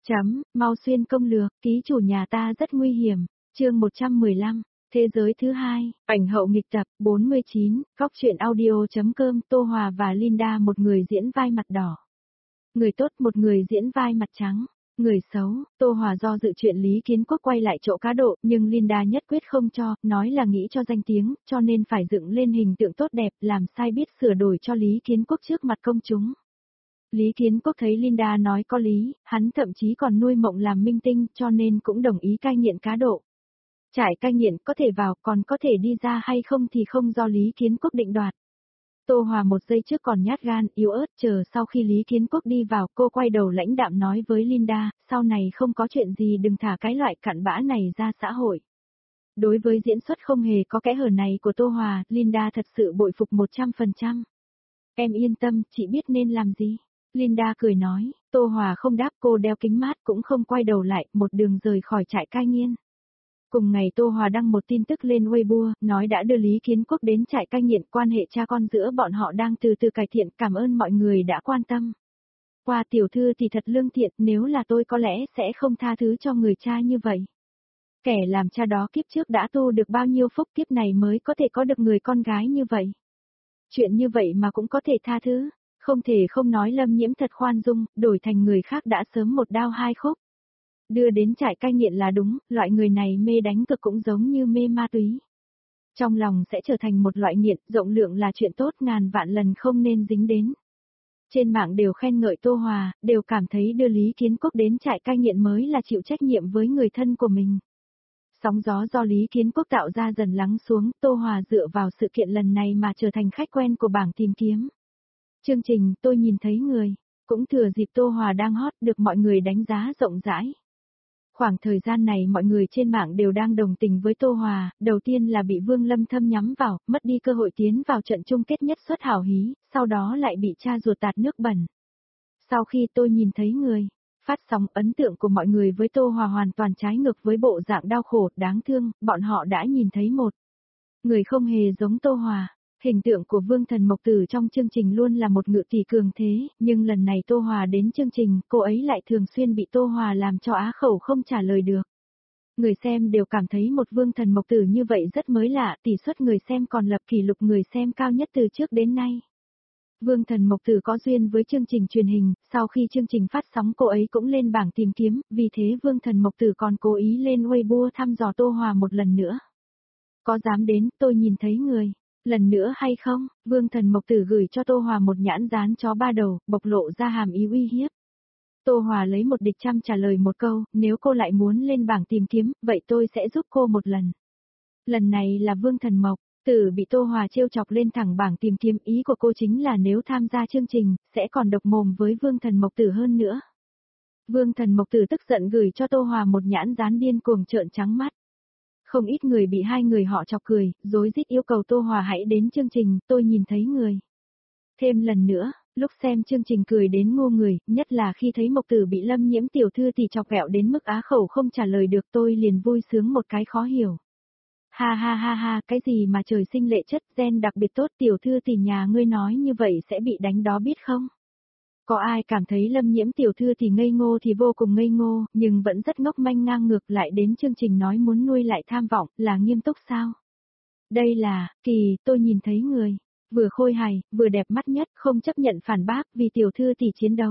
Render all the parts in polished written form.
Mau xuyên công lược, ký chủ nhà ta rất nguy hiểm. Chương 115, Thế giới thứ hai, ảnh hậu nghịch tập, 49, Góc truyện audio.com, Tô Hòa và Linda, một người diễn vai mặt đỏ. Người tốt, một người diễn vai mặt trắng. Người xấu, Tô Hòa do dự chuyện Lý Kiến Quốc quay lại chỗ cá độ, nhưng Linda nhất quyết không cho, nói là nghĩ cho danh tiếng, cho nên phải dựng lên hình tượng tốt đẹp, làm sai biết sửa đổi cho Lý Kiến Quốc trước mặt công chúng. Lý Kiến Quốc thấy Linda nói có lý, hắn thậm chí còn nuôi mộng làm minh tinh, cho nên cũng đồng ý cai nghiện cá độ. Trải cai nghiện có thể vào, còn có thể đi ra hay không thì không do Lý Kiến Quốc định đoạt. Tô Hòa một giây trước còn nhát gan, yếu ớt, chờ sau khi Lý Kiến Quốc đi vào, cô quay đầu lãnh đạm nói với Linda, sau này không có chuyện gì đừng thả cái loại cặn bã này ra xã hội. Đối với diễn xuất không hề có kẽ hở này của Tô Hòa, Linda thật sự bội phục 100%. Em yên tâm, chị biết nên làm gì. Linda cười nói, Tô Hòa không đáp, cô đeo kính mát cũng không quay đầu lại, một đường rời khỏi trại cai nghiện. Cùng ngày Tô Hòa đăng một tin tức lên Weibo, nói đã đưa Lý Kiến Quốc đến trại cai nghiện, quan hệ cha con giữa bọn họ đang từ từ cải thiện, cảm ơn mọi người đã quan tâm. Qua tiểu thư thì thật lương thiện, nếu là tôi có lẽ sẽ không tha thứ cho người cha như vậy. Kẻ làm cha đó kiếp trước đã tu được bao nhiêu phúc, kiếp này mới có thể có được người con gái như vậy. Chuyện như vậy mà cũng có thể tha thứ, không thể không nói Lâm Nhiễm thật khoan dung, đổi thành người khác đã sớm một đao hai khúc. Đưa đến trại cai nghiện là đúng, loại người này mê đánh cực cũng giống như mê ma túy. Trong lòng sẽ trở thành một loại nghiện, rộng lượng là chuyện tốt, ngàn vạn lần không nên dính đến. Trên mạng đều khen ngợi Tô Hòa, đều cảm thấy đưa Lý Kiến Quốc đến trại cai nghiện mới là chịu trách nhiệm với người thân của mình. Sóng gió do Lý Kiến Quốc tạo ra dần lắng xuống, Tô Hòa dựa vào sự kiện lần này mà trở thành khách quen của bảng tìm kiếm. Chương trình Tôi nhìn thấy người, cũng thừa dịp Tô Hòa đang hot được mọi người đánh giá rộng rãi. Khoảng thời gian này mọi người trên mạng đều đang đồng tình với Tô Hòa, đầu tiên là bị Vương Lâm Thâm nhắm vào, mất đi cơ hội tiến vào trận chung kết nhất xuất hảo hí, sau đó lại bị cha ruột tạt nước bẩn. Sau khi Tôi nhìn thấy người, phát sóng, ấn tượng của mọi người với Tô Hòa hoàn toàn trái ngược với bộ dạng đau khổ, đáng thương, bọn họ đã nhìn thấy một người không hề giống Tô Hòa. Hình tượng của Vương Thần Mộc Tử trong chương trình luôn là một ngự tỷ cường thế, nhưng lần này Tô Hòa đến chương trình, cô ấy lại thường xuyên bị Tô Hòa làm cho á khẩu không trả lời được. Người xem đều cảm thấy một Vương Thần Mộc Tử như vậy rất mới lạ, tỷ suất người xem còn lập kỷ lục người xem cao nhất từ trước đến nay. Vương Thần Mộc Tử có duyên với chương trình truyền hình, sau khi chương trình phát sóng cô ấy cũng lên bảng tìm kiếm, vì thế Vương Thần Mộc Tử còn cố ý lên Weibo thăm dò Tô Hòa một lần nữa. Có dám đến, Tôi nhìn thấy người. Lần nữa hay không? Vương Thần Mộc Tử gửi cho Tô Hòa một nhãn dán chó ba đầu, bộc lộ ra hàm ý uy hiếp. Tô Hòa lấy một địch trăm trả lời một câu, nếu cô lại muốn lên bảng tìm kiếm, vậy tôi sẽ giúp cô một lần. Lần này là Vương Thần Mộc Tử bị Tô Hòa trêu chọc lên thẳng bảng tìm kiếm, ý của cô chính là nếu tham gia chương trình, sẽ còn độc mồm với Vương Thần Mộc Tử hơn nữa. Vương Thần Mộc Tử tức giận gửi cho Tô Hòa một nhãn dán điên cuồng trợn trắng mắt. Không ít người bị hai người họ chọc cười, rối rít yêu cầu Tô Hòa hãy đến chương trình, Tôi nhìn thấy người. Thêm lần nữa, lúc xem chương trình cười đến ngô người, nhất là khi thấy Mộc Tử bị Lâm Nhiễm tiểu thư thì chọc ghẹo đến mức á khẩu không trả lời được, tôi liền vui sướng một cái khó hiểu. Ha ha ha ha, cái gì mà trời sinh lệ chất, gen đặc biệt tốt, tiểu thư tỷ nhà ngươi nói như vậy sẽ bị đánh đó biết không? Có ai cảm thấy Lâm Nhiễm tiểu thư thì ngây ngô thì vô cùng ngây ngô, nhưng vẫn rất ngốc manh ngang ngược, lại đến chương trình nói muốn nuôi lại tham vọng, là nghiêm túc sao? Đây là, Tôi nhìn thấy người, vừa khôi hài, vừa đẹp mắt nhất, không chấp nhận phản bác vì tiểu thư tỷ chiến đấu.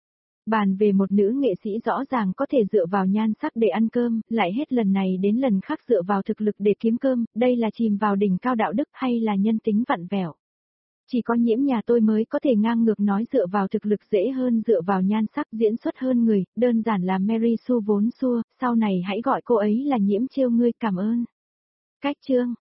Bàn về một nữ nghệ sĩ rõ ràng có thể dựa vào nhan sắc để ăn cơm, lại hết lần này đến lần khác dựa vào thực lực để kiếm cơm, đây là chìm vào đỉnh cao đạo đức hay là nhân tính vặn vẹo? Chỉ có Nhiễm nhà tôi mới có thể ngang ngược nói dựa vào thực lực dễ hơn dựa vào nhan sắc diễn xuất hơn người, đơn giản là Mary Sue vốn xua, sau này hãy gọi cô ấy là Nhiễm trêu ngươi, cảm ơn. Cách chương